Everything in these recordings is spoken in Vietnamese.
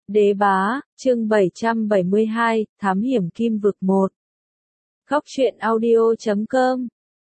Đế bá, chương 772, Thám hiểm Kim vực 1. Góc truyện audio.com.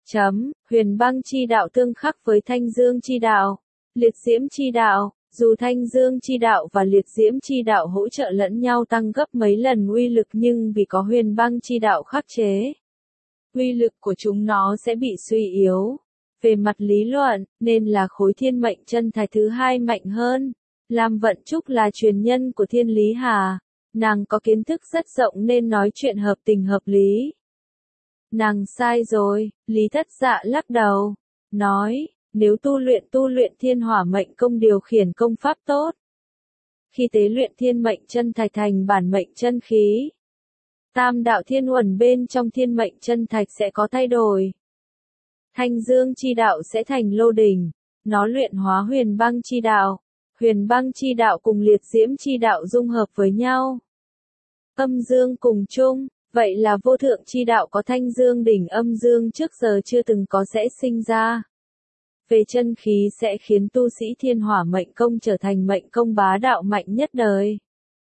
Huyền băng chi đạo tương khắc với thanh dương chi đạo, liệt diễm chi đạo. Dù thanh dương chi đạo và liệt diễm chi đạo hỗ trợ lẫn nhau tăng gấp mấy lần uy lực, nhưng vì có huyền băng chi đạo khắc chế, uy lực của chúng nó sẽ bị suy yếu. Về mặt lý luận, nên là khối thiên mệnh chân thạch thứ hai mạnh hơn. Lam Vận Trúc là truyền nhân của Thiên Lý Hà, nàng có kiến thức rất rộng nên nói chuyện hợp tình hợp lý. Nàng sai rồi, Lý Thất Dạ lắc đầu, nói, nếu tu luyện thiên hỏa mệnh công điều khiển công pháp tốt, khi tế luyện thiên mệnh chân thạch thành bản mệnh chân khí, tam đạo thiên uẩn bên trong thiên mệnh chân thạch sẽ có thay đổi. Thanh dương chi đạo sẽ thành lô đỉnh, nó luyện hóa huyền băng chi đạo. Huyền băng chi đạo cùng liệt diễm chi đạo dung hợp với nhau, âm dương cùng chung, vậy là vô thượng chi đạo có thanh dương đỉnh âm dương trước giờ chưa từng có sẽ sinh ra. Về chân khí sẽ khiến tu sĩ thiên hỏa mệnh công trở thành mệnh công bá đạo mạnh nhất đời.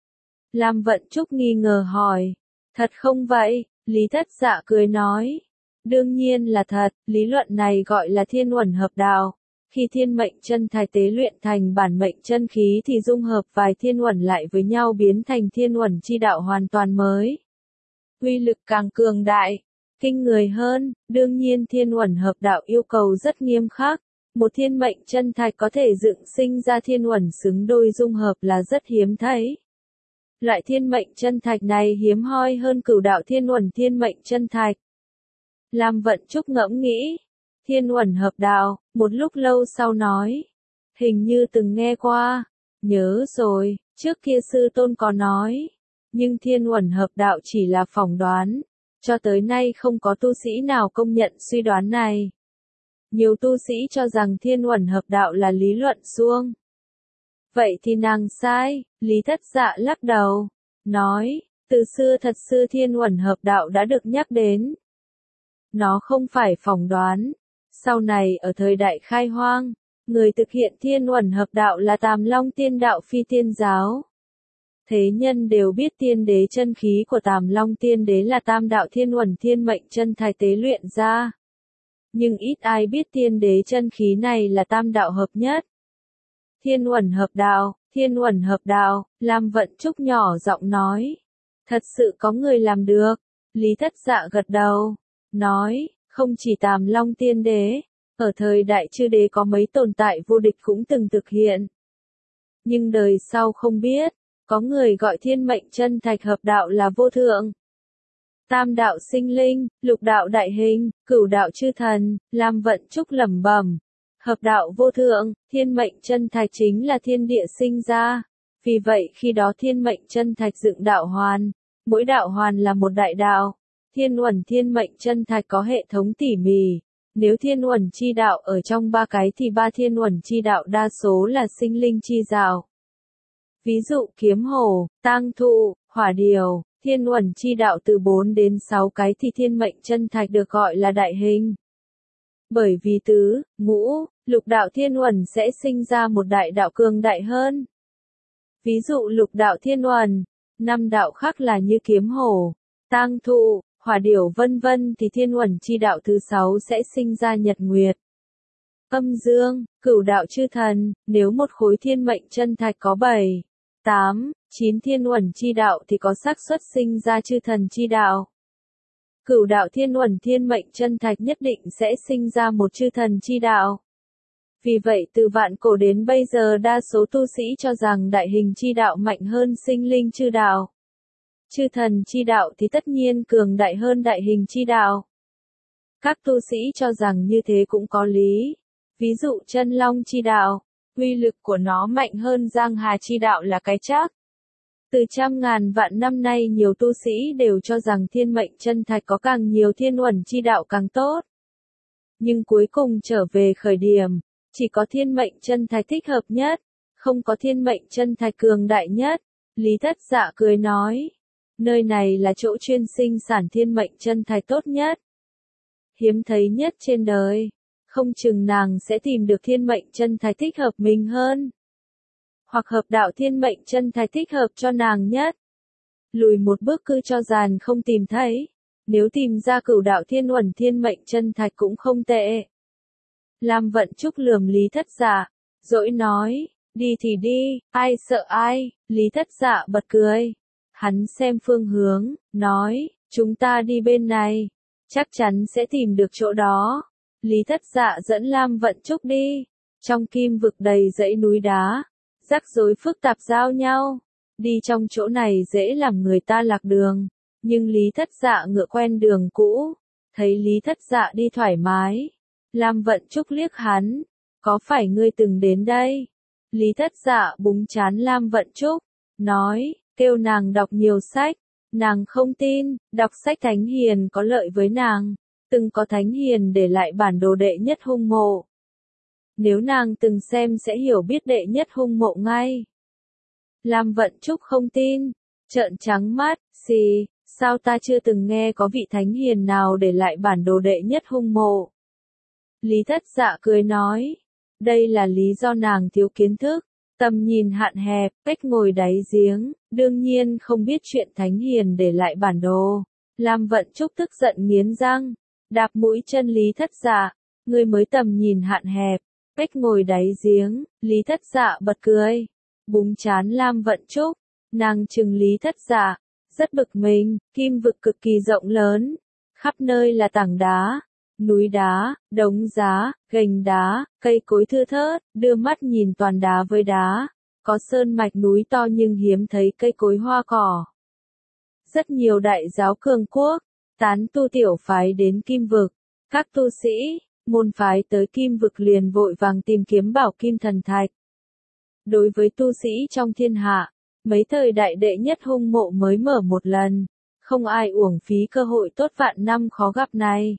Lam Vận Trúc nghi ngờ hỏi, thật không vậy? Lý Thất Dạ cười nói, đương nhiên là thật, lý luận này gọi là thiên uẩn hợp đạo. Khi thiên mệnh chân thạch tế luyện thành bản mệnh chân khí thì dung hợp vài thiên uẩn lại với nhau biến thành thiên uẩn chi đạo hoàn toàn mới. Uy lực càng cường đại, kinh người hơn. Đương nhiên thiên uẩn hợp đạo yêu cầu rất nghiêm khắc. Một thiên mệnh chân thạch có thể dựng sinh ra thiên uẩn xứng đôi dung hợp là rất hiếm thấy. Loại thiên mệnh chân thạch này hiếm hoi hơn cửu đạo thiên uẩn thiên mệnh chân thạch. Lam Vận Trúc ngẫm nghĩ. Thiên uẩn hợp đạo, một lúc lâu sau nói, hình như từng nghe qua, nhớ rồi, trước kia sư tôn có nói, nhưng thiên uẩn hợp đạo chỉ là phỏng đoán, cho tới nay không có tu sĩ nào công nhận suy đoán này. Nhiều tu sĩ cho rằng thiên uẩn hợp đạo là lý luận suông. Vậy thì nàng sai, Lý Thất Dạ lắc đầu, nói, từ xưa thật xưa thiên uẩn hợp đạo đã được nhắc đến. Nó không phải phỏng đoán. Sau này ở thời đại khai hoang, người thực hiện thiên uẩn hợp đạo là Tàm Long Tiên Đạo Phi Tiên Giáo. Thế nhân đều biết tiên đế chân khí của Tàm Long Tiên Đế là tam đạo thiên uẩn thiên mệnh chân thạch tế luyện ra. Nhưng ít ai biết tiên đế chân khí này là tam đạo hợp nhất. Thiên uẩn hợp đạo, Lam Vận Trúc nhỏ giọng nói. Thật sự có người làm được, Lý Thất Dạ gật đầu, nói. Không chỉ Tàm Long Tiên Đế, ở thời đại Chư Đế có mấy tồn tại vô địch cũng từng thực hiện. Nhưng đời sau không biết, có người gọi thiên mệnh chân thạch hợp đạo là vô thượng. Tam đạo sinh linh, lục đạo đại hình, cửu đạo chư thần, Lam Vận Trúc lẩm bẩm. Hợp đạo vô thượng, thiên mệnh chân thạch chính là thiên địa sinh ra. Vì vậy khi đó thiên mệnh chân thạch dựng đạo hoàn, mỗi đạo hoàn là một đại đạo. Thiên uẩn thiên mệnh chân thạch có hệ thống tỉ mỉ. Nếu thiên uẩn chi đạo ở trong ba cái thì ba thiên uẩn chi đạo đa số là sinh linh chi đạo. Ví dụ kiếm hổ, tang thụ, hỏa điều, thiên uẩn chi đạo từ 4 đến 6 cái thì thiên mệnh chân thạch được gọi là đại hình. Bởi vì tứ, ngũ, lục đạo thiên uẩn sẽ sinh ra một đại đạo cường đại hơn. Ví dụ lục đạo thiên uẩn, 5 đạo khác là như kiếm hổ, tang thụ, hỏa điểu vân vân thì thiên uẩn chi đạo thứ 6 sẽ sinh ra nhật nguyệt. Âm dương, cửu đạo chư thần, nếu một khối thiên mệnh chân thạch có 7, 8, 9 thiên uẩn chi đạo thì có xác suất sinh ra chư thần chi đạo. Cửu đạo thiên uẩn thiên mệnh chân thạch nhất định sẽ sinh ra một chư thần chi đạo. Vì vậy từ vạn cổ đến bây giờ đa số tu sĩ cho rằng đại hình chi đạo mạnh hơn sinh linh chư đạo. Chư thần chi đạo thì tất nhiên cường đại hơn đại hình chi đạo. Các tu sĩ cho rằng như thế cũng có lý. Ví dụ chân long chi đạo, uy lực của nó mạnh hơn giang hà chi đạo là cái chắc. Từ trăm ngàn vạn năm nay nhiều tu sĩ đều cho rằng thiên mệnh chân thạch có càng nhiều thiên uẩn chi đạo càng tốt. Nhưng cuối cùng trở về khởi điểm, chỉ có thiên mệnh chân thạch thích hợp nhất, không có thiên mệnh chân thạch cường đại nhất. Lý Thất Dạ cười nói. Nơi này là chỗ chuyên sinh sản thiên mệnh chân thạch tốt nhất. Hiếm thấy nhất trên đời. Không chừng nàng sẽ tìm được thiên mệnh chân thạch thích hợp mình hơn. hoặc hợp đạo thiên mệnh chân thạch thích hợp cho nàng nhất. Lùi một bước cứ cho rằng không tìm thấy, nếu tìm ra cửu đạo thiên uẩn thiên mệnh chân thạch cũng không tệ. Lam Vận Trúc lườm Lý Thất Dạ, dỗi nói, đi thì đi, ai sợ ai, Lý Thất Dạ bật cười. Hắn xem phương hướng, nói, chúng ta đi bên này, chắc chắn sẽ tìm được chỗ đó. Lý Thất Dạ dẫn Lam Vận Trúc đi, trong kim vực đầy dãy núi đá, rắc rối phức tạp giao nhau, đi trong chỗ này dễ làm người ta lạc đường, nhưng Lý Thất Dạ ngựa quen đường cũ, thấy Lý Thất Dạ đi thoải mái. Lam Vận Trúc liếc hắn, có phải ngươi từng đến đây? Lý Thất Dạ búng trán Lam Vận Trúc, nói, kêu nàng đọc nhiều sách, nàng không tin, đọc sách thánh hiền có lợi với nàng, từng có thánh hiền để lại bản đồ đệ nhất hung mộ. Nếu nàng từng xem sẽ hiểu biết đệ nhất hung mộ ngay. Lam Vận Trúc không tin, trợn trắng mắt, xì, sao ta chưa từng nghe có vị thánh hiền nào để lại bản đồ đệ nhất hung mộ. Lý Thất Dạ cười nói, đây là lý do nàng thiếu kiến thức, tầm nhìn hạn hẹp, cách ngồi đáy giếng, đương nhiên không biết chuyện thánh hiền để lại bản đồ. Lam Vận Trúc tức giận nghiến răng, đạp mũi chân Lý Thất Dạ, ngươi mới tầm nhìn hạn hẹp, cách ngồi đáy giếng. Lý Thất Dạ bật cười, búng trán Lam Vận Trúc, nàng trừng Lý Thất Dạ, rất bực mình, kim vực cực kỳ rộng lớn, khắp nơi là tảng đá, núi đá, đống đá, gành đá, cây cối thưa thớt, đưa mắt nhìn toàn đá với đá, có sơn mạch núi to nhưng hiếm thấy cây cối hoa cỏ. Rất nhiều đại giáo cường quốc, tán tu tiểu phái đến kim vực, các tu sĩ, môn phái tới kim vực liền vội vàng tìm kiếm bảo kim thần thạch. Đối với tu sĩ trong thiên hạ, mấy thời đại đệ nhất hung mộ mới mở một lần, không ai uổng phí cơ hội tốt vạn năm khó gặp này.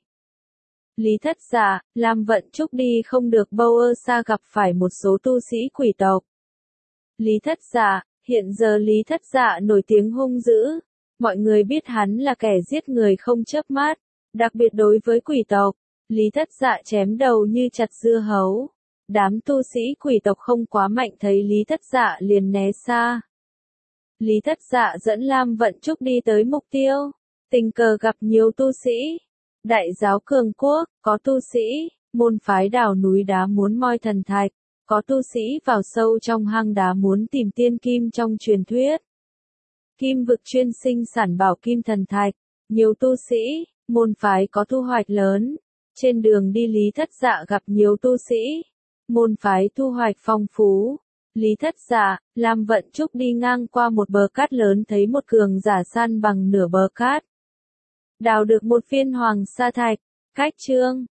Lý Thất Dạ, Lam Vận Trúc đi không được bao xa gặp phải một số tu sĩ quỷ tộc. Lý Thất Dạ, hiện giờ Lý Thất Dạ nổi tiếng hung dữ, mọi người biết hắn là kẻ giết người không chớp mắt, đặc biệt đối với quỷ tộc, Lý Thất Dạ chém đầu như chặt dưa hấu. Đám tu sĩ quỷ tộc không quá mạnh thấy Lý Thất Dạ liền né xa. Lý Thất Dạ dẫn Lam Vận Trúc đi tới mục tiêu, tình cờ gặp nhiều tu sĩ. Đại giáo cường quốc, có tu sĩ, môn phái đào núi đá muốn moi thần thạch, có tu sĩ vào sâu trong hang đá muốn tìm tiên kim trong truyền thuyết. Kim vực chuyên sinh sản bảo kim thần thạch, nhiều tu sĩ, môn phái có thu hoạch lớn. Trên đường đi Lý Thất Dạ gặp nhiều tu sĩ, môn phái thu hoạch phong phú. Lý Thất Dạ, Lam Vận Trúc đi ngang qua một bờ cát lớn thấy một cường giả san bằng nửa bờ cát. Đào được một viên hoàng sa thạch, cách chương